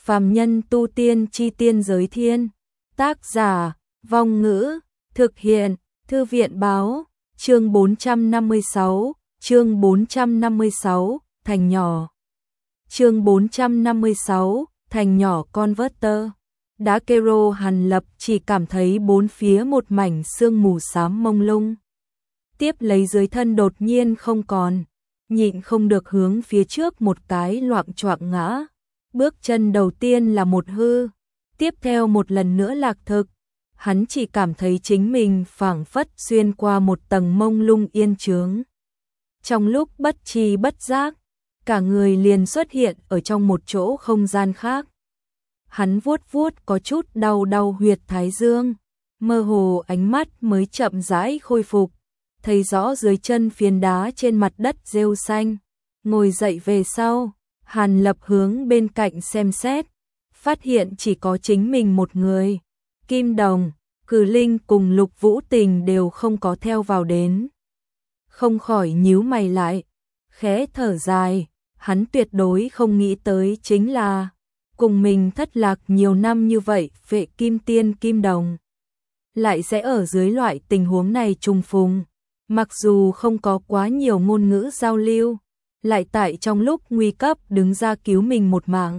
Phàm nhân tu tiên chi tiên giới thiên. Tác giả, Vong Ngữ, thực hiện, Thư viện báo, chương 456, thành nhỏ. Chương 456, thành nhỏ Converter. Đã Kero Hàn Lập chỉ cảm thấy bốn phía một mảnh sương mù xám mông lung. Tiếp lấy dưới thân đột nhiên không còn, nhịn không được hướng phía trước một cái loạng choạng ngã. Bước chân đầu tiên là một hư, tiếp theo một lần nữa lạc thực. Hắn chỉ cảm thấy chính mình phảng phất xuyên qua một tầng mông lung yên chướng. Trong lúc bất tri bất giác, cả người liền xuất hiện ở trong một chỗ không gian khác. Hắn vuốt vuốt có chút đau huyệt thái dương, mơ hồ ánh mắt mới chậm rãi khôi phục, thấy rõ dưới chân phiến đá trên mặt đất rêu xanh. Ngồi dậy về sau, Hàn Lập hướng bên cạnh xem xét, phát hiện chỉ có chính mình một người. Kim Đồng, Cử Linh cùng Lục Vũ Tình đều không có theo vào đến. Không khỏi nhíu mày lại, khẽ thở dài, hắn tuyệt đối không nghĩ tới chính là cùng mình thất lạc nhiều năm như vậy, Vệ Kim Tiên Kim Đồng lại sẽ ở dưới loại tình huống này trùng phùng. Mặc dù không có quá nhiều ngôn ngữ giao lưu, lại tại trong lúc nguy cấp đứng ra cứu mình một mạng,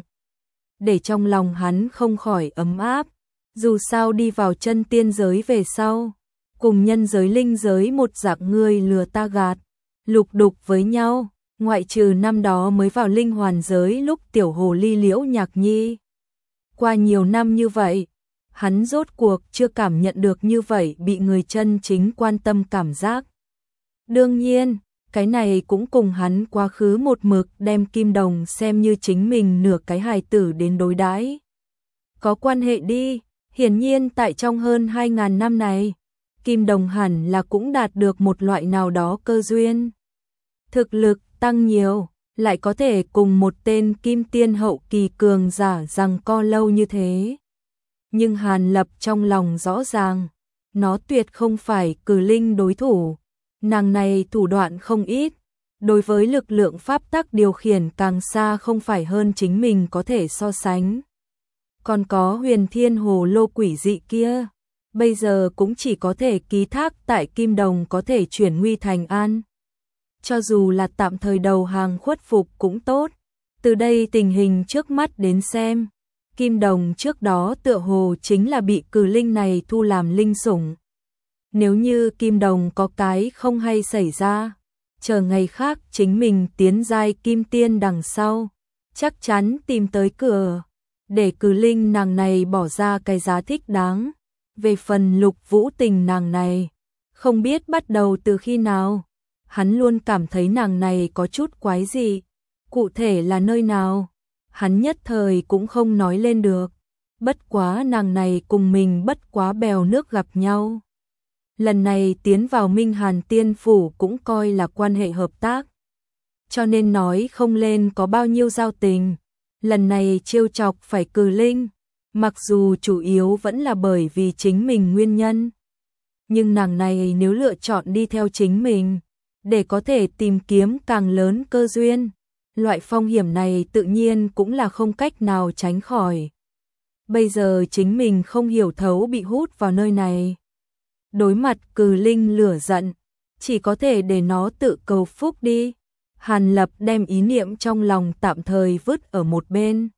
để trong lòng hắn không khỏi ấm áp. Dù sao đi vào chân tiên giới về sau, cùng nhân giới linh giới một dạng người lừa ta gạt, lục đục với nhau, ngoại trừ năm đó mới vào linh hoàn giới lúc tiểu hồ ly Liễu Nhạc Nhi. Qua nhiều năm như vậy, hắn rốt cuộc chưa cảm nhận được như vậy bị người chân chính quan tâm cảm giác. Đương nhiên, cái này cũng cùng hắn quá khứ một mực đem Kim Đồng xem như chính mình nửa cái hài tử đến đối đãi có quan hệ đi. Hiển nhiên tại trong hơn 2.000 năm này, Kim Đồng hẳn là cũng đạt được một loại nào đó cơ duyên. Thực lực tăng nhiều, lại có thể cùng một tên kim tiên hậu kỳ cường giả giằng co lâu như thế. Nhưng Hàn Lập trong lòng rõ ràng, nó tuyệt không phải Cử Linh đối thủ. Nàng này thủ đoạn không ít, đối với lực lượng pháp tắc điều khiển càng xa không phải hơn chính mình có thể so sánh. Còn có Huyền Thiên Hồ Lô quỷ dị kia, bây giờ cũng chỉ có thể ký thác tại Kim Đồng có thể chuyển nguy thành an. Cho dù là tạm thời đầu hàng khuất phục cũng tốt. Từ đây tình hình trước mắt đến xem, Kim Đồng trước đó tựa hồ chính là bị Cử Linh này thu làm linh sủng. Nếu như Kim Đồng có cái không hay xảy ra, chờ ngày khác chính mình tiến giai kim tiên đằng sau, chắc chắn tìm tới cửa, để Cử Linh nàng này bỏ ra cái giá thích đáng. Về phần Lục Vũ Tình nàng này, không biết bắt đầu từ khi nào, hắn luôn cảm thấy nàng này có chút quái dị. Cụ thể là nơi nào, hắn nhất thời cũng không nói lên được. Bất quá nàng này cùng mình bất quá bèo nước gặp nhau. Lần này tiến vào Minh Hàn Tiên Phủ cũng coi là quan hệ hợp tác, cho nên nói không lên có bao nhiêu giao tình. Lần này trêu chọc phải Cử Linh, mặc dù chủ yếu vẫn là bởi vì chính mình nguyên nhân. Nhưng nàng này nếu lựa chọn đi theo chính mình, để có thể tìm kiếm càng lớn cơ duyên, loại phong hiểm này tự nhiên cũng là không cách nào tránh khỏi. Bây giờ chính mình không hiểu thấu bị hút vào nơi này. Đối mặt Cử Linh lửa giận, chỉ có thể để nó tự cầu phúc đi. Hàn Lập đem ý niệm trong lòng tạm thời vứt ở một bên.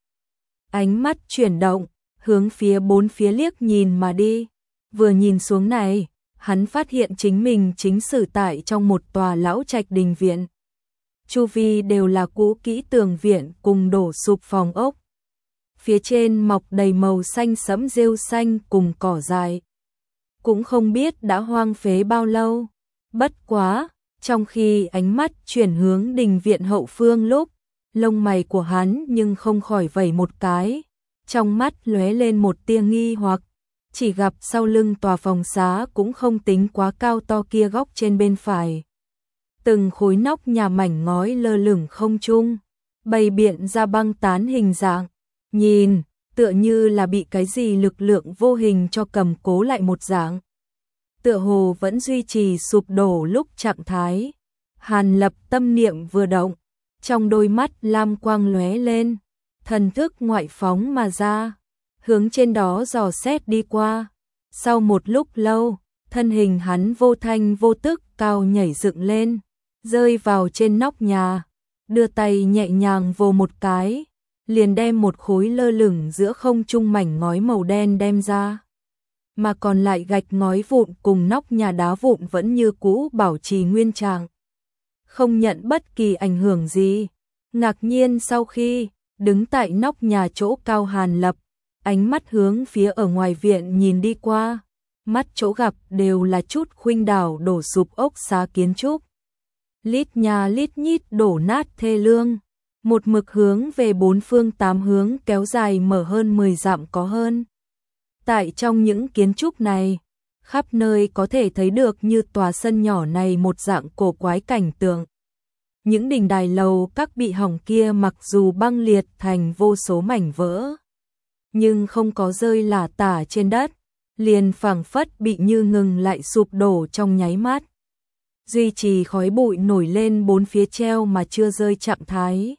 Ánh mắt chuyển động, hướng phía bốn phía liếc nhìn mà đi. Vừa nhìn xuống này, hắn phát hiện chính mình chính xử tại trong một tòa lão trạch đình viện. Chu vi đều là cũ kỹ tường viện cùng đổ sụp phòng ốc. Phía trên mọc đầy màu xanh sẫm rêu xanh cùng cỏ dại. Cũng không biết đã hoang phế bao lâu. Bất quá, trong khi ánh mắt chuyển hướng đình viện hậu phương lúc, lông mày của hắn nhưng không khỏi vẩy một cái. Trong mắt lóe lên một tia nghi hoặc, chỉ gặp sau lưng tòa phòng xá cũng không tính quá cao to kia góc trên bên phải. Từng khối nóc nhà mảnh ngói lơ lửng không trung, bày biện ra băng tán hình dạng. Nhìn, tựa như là bị cái gì lực lượng vô hình cho cầm cố lại một dạng. Tựa hồ vẫn duy trì sụp đổ lúc trạng thái. Hàn Lập tâm niệm vừa động, trong đôi mắt lam quang lóe lên, thần thức ngoại phóng mà ra, hướng trên đó dò xét đi qua. Sau một lúc lâu, thân hình hắn vô thanh vô tức cao nhảy dựng lên, rơi vào trên nóc nhà, đưa tay nhẹ nhàng vồ một cái, liền đem một khối lơ lửng giữa không trung mảnh ngói màu đen đem ra. Mà còn lại gạch ngói vụn cùng nóc nhà đá vụn vẫn như cũ bảo trì nguyên trạng, không nhận bất kỳ ảnh hưởng gì. Ngạc nhiên sau khi đứng tại nóc nhà chỗ cao Hàn Lập, ánh mắt hướng phía ở ngoài viện nhìn đi qua, mắt chỗ gặp đều là chút khuynh đảo đổ sụp ốc xá kiến trúc. Lít nhà lít nhít đổ nát thê lương, một mực hướng về bốn phương tám hướng kéo dài mở hơn 10 dặm có hơn. Tại trong những kiến trúc này, khắp nơi có thể thấy được như tòa sân nhỏ này một dạng cổ quái cảnh tượng. Những đình đài lầu các bị hỏng kia mặc dù băng liệt thành vô số mảnh vỡ, nhưng không có rơi lả tả trên đất, liền phảng phất bị như ngừng lại sụp đổ trong nháy mắt. Duy trì khói bụi nổi lên bốn phía treo mà chưa rơi trạng thái.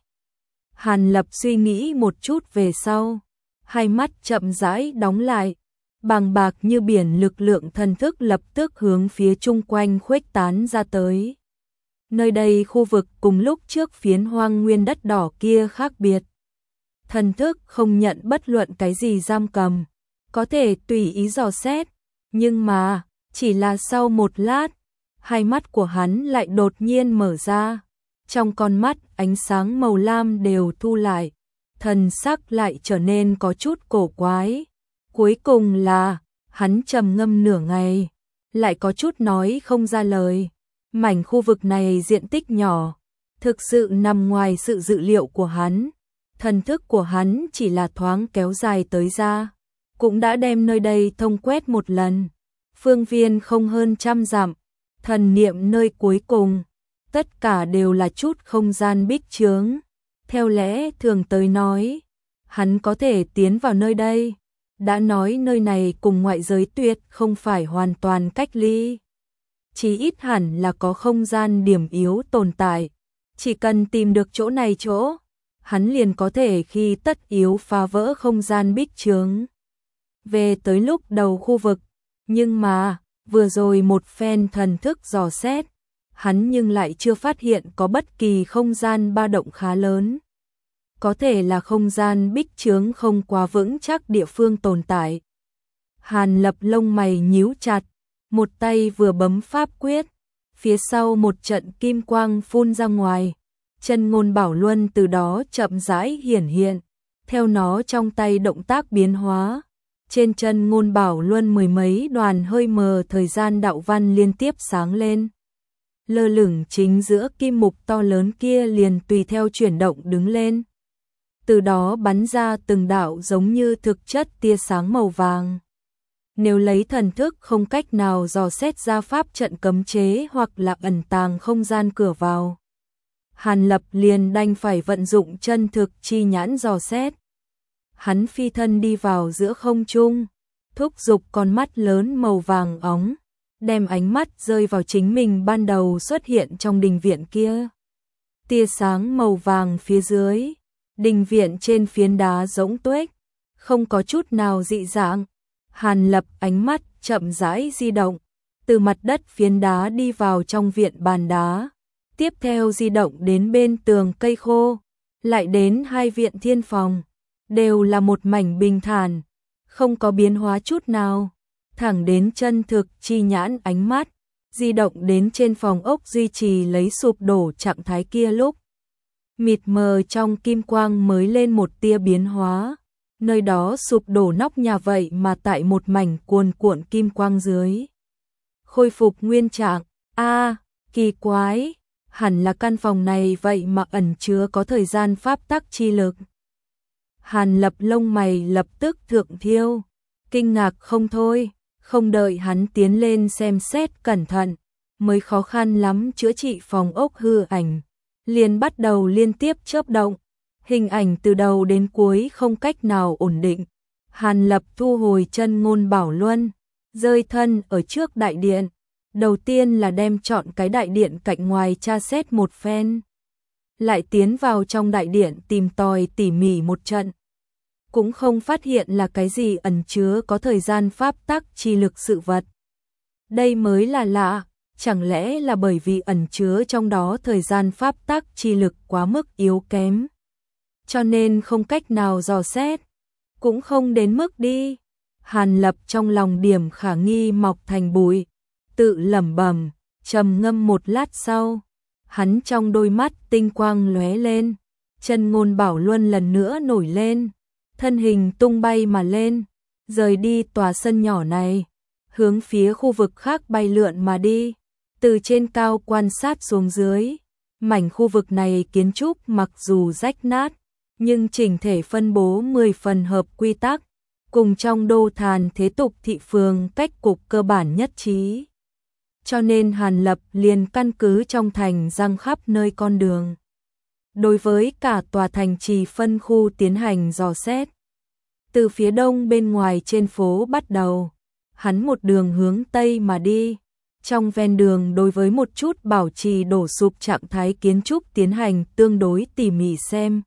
Hàn Lập suy nghĩ một chút về sau, hai mắt chậm rãi đóng lại, bàng bạc như biển lực lượng thần thức lập tức hướng phía chung quanh khuếch tán ra tới. Nơi đây khu vực cùng lúc trước phiến hoang nguyên đất đỏ kia khác biệt. Thần thức không nhận bất luận cái gì giam cầm, có thể tùy ý dò xét, nhưng mà chỉ là sau một lát, hai mắt của hắn lại đột nhiên mở ra, trong con mắt ánh sáng màu lam đều thu lại, thần sắc lại trở nên có chút cổ quái. Cuối cùng là, hắn trầm ngâm nửa ngày, lại có chút nói không ra lời. Mảnh khu vực này diện tích nhỏ, thực sự nằm ngoài sự dự liệu của hắn. Thần thức của hắn chỉ là thoáng kéo dài tới ra, cũng đã đem nơi đây thông quét một lần. Phương viên không hơn 100 dặm, thần niệm nơi cuối cùng, tất cả đều là chút không gian bích chướng. Theo lẽ thường tới nói, hắn có thể tiến vào nơi đây, đã nói nơi này cùng ngoại giới tuyệt không phải hoàn toàn cách ly. Chỉ ít hẳn là có không gian điểm yếu tồn tại, chỉ cần tìm được chỗ này chỗ, hắn liền có thể khi tất yếu phá vỡ không gian bích chướng. Về tới lúc đầu khu vực, nhưng mà, vừa rồi một phen thần thức dò xét, hắn nhưng lại chưa phát hiện có bất kỳ không gian ba động khá lớn. Có thể là không gian bích chướng không quá vững chắc địa phương tồn tại. Hàn Lập lông mày nhíu chặt, một tay vừa bấm pháp quyết, phía sau một trận kim quang phun ra ngoài, chân ngôn bảo luân từ đó chậm rãi hiển hiện, theo nó trong tay động tác biến hóa, trên chân ngôn bảo luân mười mấy đoàn hơi mờ thời gian đạo văn liên tiếp sáng lên. Lơ lửng chính giữa kim mục to lớn kia liền tùy theo chuyển động đứng lên, từ đó bắn ra từng đạo giống như thực chất tia sáng màu vàng. Nếu lấy thần thức không cách nào dò xét ra pháp trận cấm chế hoặc là ẩn tàng không gian cửa vào, Hàn Lập liền đành phải vận dụng chân thực chi nhãn dò xét. Hắn phi thân đi vào giữa không trung, thúc giục con mắt lớn màu vàng óng, đem ánh mắt rơi vào chính mình ban đầu xuất hiện trong đình viện kia. Tia sáng màu vàng phía dưới, đình viện trên phiến đá rỗng tuếch, không có chút nào dị dạng. Hàn Lập ánh mắt chậm rãi di động, từ mặt đất phiến đá đi vào trong viện bàn đá, tiếp theo di động đến bên tường cây khô, lại đến hai viện thiên phòng, đều là một mảnh bình thản, không có biến hóa chút nào, thẳng đến chân thực chi nhãn ánh mắt, di động đến trên phòng ốc duy trì lấy sụp đổ trạng thái kia lúc. Mịt mờ trong kim quang mới lên một tia biến hóa, nơi đó sụp đổ nóc nhà vậy mà tại một mảnh cuồn cuộn kim quang dưới khôi phục nguyên trạng. Kỳ quái, hẳn là căn phòng này vậy mà ẩn chứa có thời gian pháp tắc chi lực. Hàn Lập lông mày lập tức thượng thiêu, kinh ngạc không thôi, không đợi hắn tiến lên xem xét cẩn thận, mới khó khăn lắm chữa trị phòng ốc hư ảnh, liền bắt đầu liên tiếp chớp động, hình ảnh từ đầu đến cuối không cách nào ổn định. Hàn Lập thu hồi chân ngôn bảo luân, rơi thân ở trước đại điện, đầu tiên là đem chọn cái đại điện cạnh ngoài tra xét một phen. lại tiến vào trong đại điện tìm tòi tỉ mỉ một trận. Cũng không phát hiện là cái gì ẩn chứa có thời gian pháp tắc chi lực sự vật. Đây mới là lạ, chẳng lẽ là bởi vì ẩn chứa trong đó thời gian pháp tắc chi lực quá mức yếu kém, cho nên không cách nào dò xét, cũng không đến mức đi. Hàn Lập trong lòng điểm khả nghi mọc thành bụi, tự lẩm bẩm, trầm ngâm một lát sau, hắn trong đôi mắt tinh quang lóe lên, chân ngôn bảo luân lần nữa nổi lên, thân hình tung bay mà lên, rời đi tòa sân nhỏ này, hướng phía khu vực khác bay lượn mà đi. Từ trên cao quan sát xuống dưới, mảnh khu vực này kiến trúc mặc dù rách nát, nhưng chỉnh thể phân bố 10 phần hợp quy tắc, cùng trong đô thàn thế tục thị phường cách cục cơ bản nhất trí. Cho nên Hàn Lập liền căn cứ trong thành răng khắp nơi con đường. Đối với cả tòa thành trì phân khu tiến hành dò xét. Từ phía đông bên ngoài trên phố bắt đầu, hắn một đường hướng tây mà đi. Trong ven đường đối với một chút bảo trì đổ sụp trạng thái kiến trúc tiến hành tương đối tỉ mỉ xem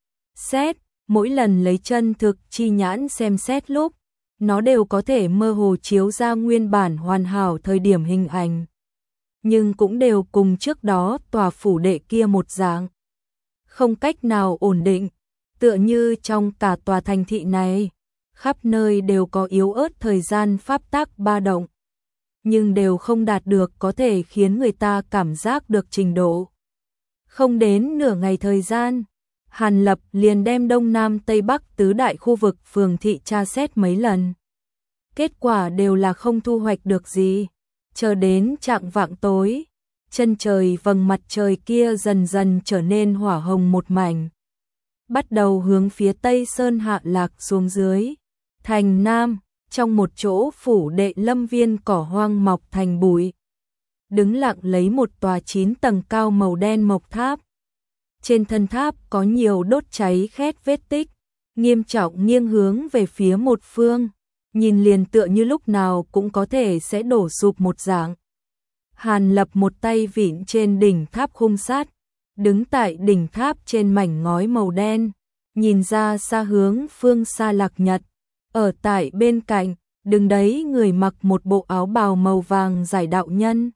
xét, mỗi lần lấy chân thực chi nhãn xem xét lúc, nó đều có thể mơ hồ chiếu ra nguyên bản hoàn hảo thời điểm hình ảnh. Nhưng cũng đều cùng trước đó tòa phủ đệ kia một dạng. Không cách nào ổn định, tựa như trong cả tòa thành thị này, khắp nơi đều có yếu ớt thời gian pháp tắc ba động, nhưng đều không đạt được có thể khiến người ta cảm giác được trình độ. Không đến nửa ngày thời gian, Hàn Lập liền đem Đông Nam Tây Bắc tứ đại khu vực phường thị tra xét mấy lần. Kết quả đều là không thu hoạch được gì. Chờ đến chạng vạng tối, chân trời vầng mặt trời kia dần dần trở nên hỏa hồng một mảnh. Bắt đầu hướng phía Tây Sơn hạ lạc xuống dưới. Thành Nam, trong một chỗ phủ đệ lâm viên cỏ hoang mọc thành bụi. Đứng lặng lấy một tòa 9 tầng cao màu đen mộc tháp. Trên thân tháp có nhiều đốt cháy khét vết tích, nghiêm trọng nghiêng hướng về phía một phương, nhìn liền tựa như lúc nào cũng có thể sẽ đổ sụp một dạng. Hàn Lập một tay vịn trên đỉnh tháp khung sắt, đứng tại đỉnh tháp trên mảnh ngói màu đen, nhìn ra xa hướng phương xa Lạc Nhật. Ở tại bên cạnh, đứng đấy người mặc một bộ áo bào màu vàng giải đạo nhân.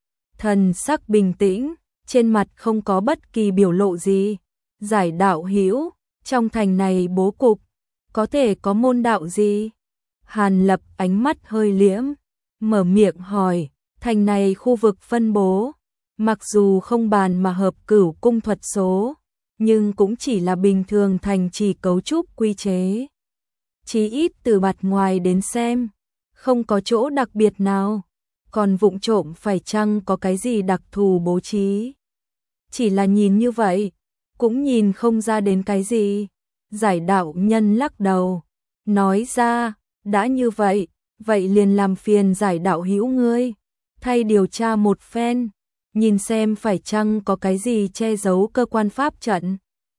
Thần sắc bình tĩnh, trên mặt không có bất kỳ biểu lộ gì. Giải đạo hữu, trong thành này bố cục, có thể có môn đạo gì? Hàn Lập ánh mắt hơi liễm, mở miệng hỏi, thành này khu vực phân bố, mặc dù không bàn mà hợp cửu cung thuật số, nhưng cũng chỉ là bình thường thành trì cấu trúc quy chế. Chí ít từ mặt ngoài đến xem, không có chỗ đặc biệt nào, còn vụng trộm phải chăng có cái gì đặc thù bố trí. Chỉ là nhìn như vậy, cũng nhìn không ra đến cái gì. Giải đạo nhân lắc đầu, nói ra, đã như vậy, vậy liền làm phiền giải đạo hữu ngươi, thay điều tra một phen, nhìn xem phải chăng có cái gì che giấu cơ quan pháp trận.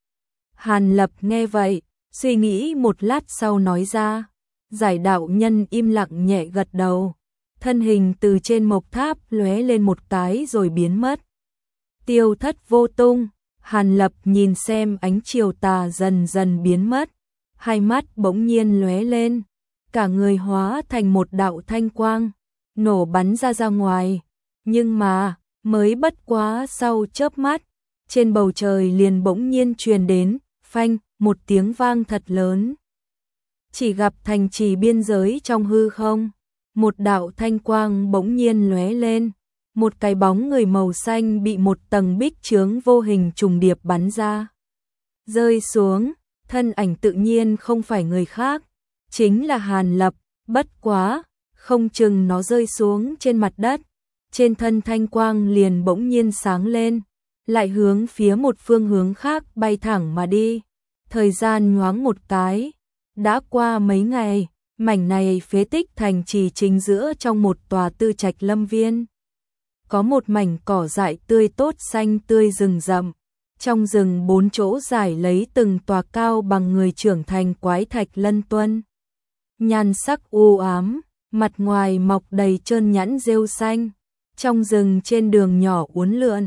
Hàn Lập nghe vậy, suy nghĩ một lát sau nói ra. Giải đạo nhân im lặng nhẹ gật đầu, thân hình từ trên mộc tháp lóe lên một cái rồi biến mất, tiêu thất vô tung. Hàn Lập nhìn xem ánh chiều tà dần dần biến mất, hai mắt bỗng nhiên lóe lên, cả người hóa thành một đạo thanh quang, nổ bắn ra ngoài. Nhưng mà, mới bất quá sau chớp mắt, trên bầu trời liền bỗng nhiên truyền đến, phanh, một tiếng vang thật lớn. Chỉ gặp thành trì biên giới trong hư không, một đạo thanh quang bỗng nhiên lóe lên, một cái bóng người màu xanh bị một tầng bích chướng vô hình trùng điệp bắn ra. Rơi xuống, thân ảnh tự nhiên không phải người khác, chính là Hàn Lập, bất quá, không chừng nó rơi xuống trên mặt đất, trên thân thanh quang liền bỗng nhiên sáng lên, lại hướng phía một phương hướng khác bay thẳng mà đi. Thời gian nhoáng một cái, đã qua mấy ngày, mảnh này phế tích thành trì chính giữa trong một tòa tư trạch lâm viên. Có một mảnh cỏ dại tươi tốt xanh tươi rừng rậm, trong rừng 4 chỗ rải lấy từng tòa cao bằng người trưởng thành quái thạch lân tuân. Nhan sắc u ám, mặt ngoài mọc đầy trơn nhẵn rêu xanh, trong rừng trên đường nhỏ uốn lượn,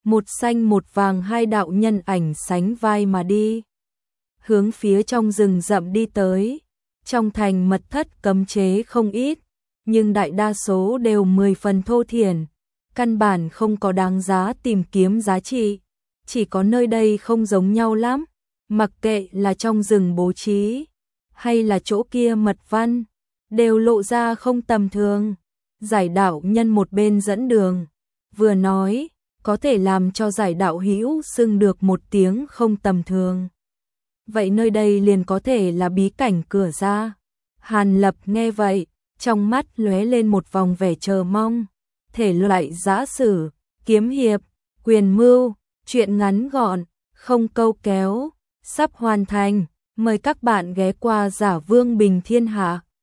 một xanh một vàng hai đạo nhân ảnh sánh vai mà đi. Hướng phía trong rừng rậm đi tới. Trong thành mật thất cấm chế không ít, nhưng đại đa số đều 10 phần thô thiển, căn bản không có đáng giá tìm kiếm giá trị. Chỉ có nơi đây không giống nhau lắm, mặc kệ là trong rừng bố trí, hay là chỗ kia mật văn, đều lộ ra không tầm thường. Giải đạo nhân một bên dẫn đường, vừa nói, có thể làm cho giải đạo hữu xưng được một tiếng không tầm thường. Vậy nơi đây liền có thể là bí cảnh cửa ra. Hàn Lập nghe vậy, trong mắt lóe lên một vòng vẻ chờ mong. Thể loại giã sử, kiếm hiệp, quyền mưu, truyện ngắn gọn, không câu kéo, sắp hoàn thành. Mời các bạn ghé qua Giả Vương Bình Thiên Hạ.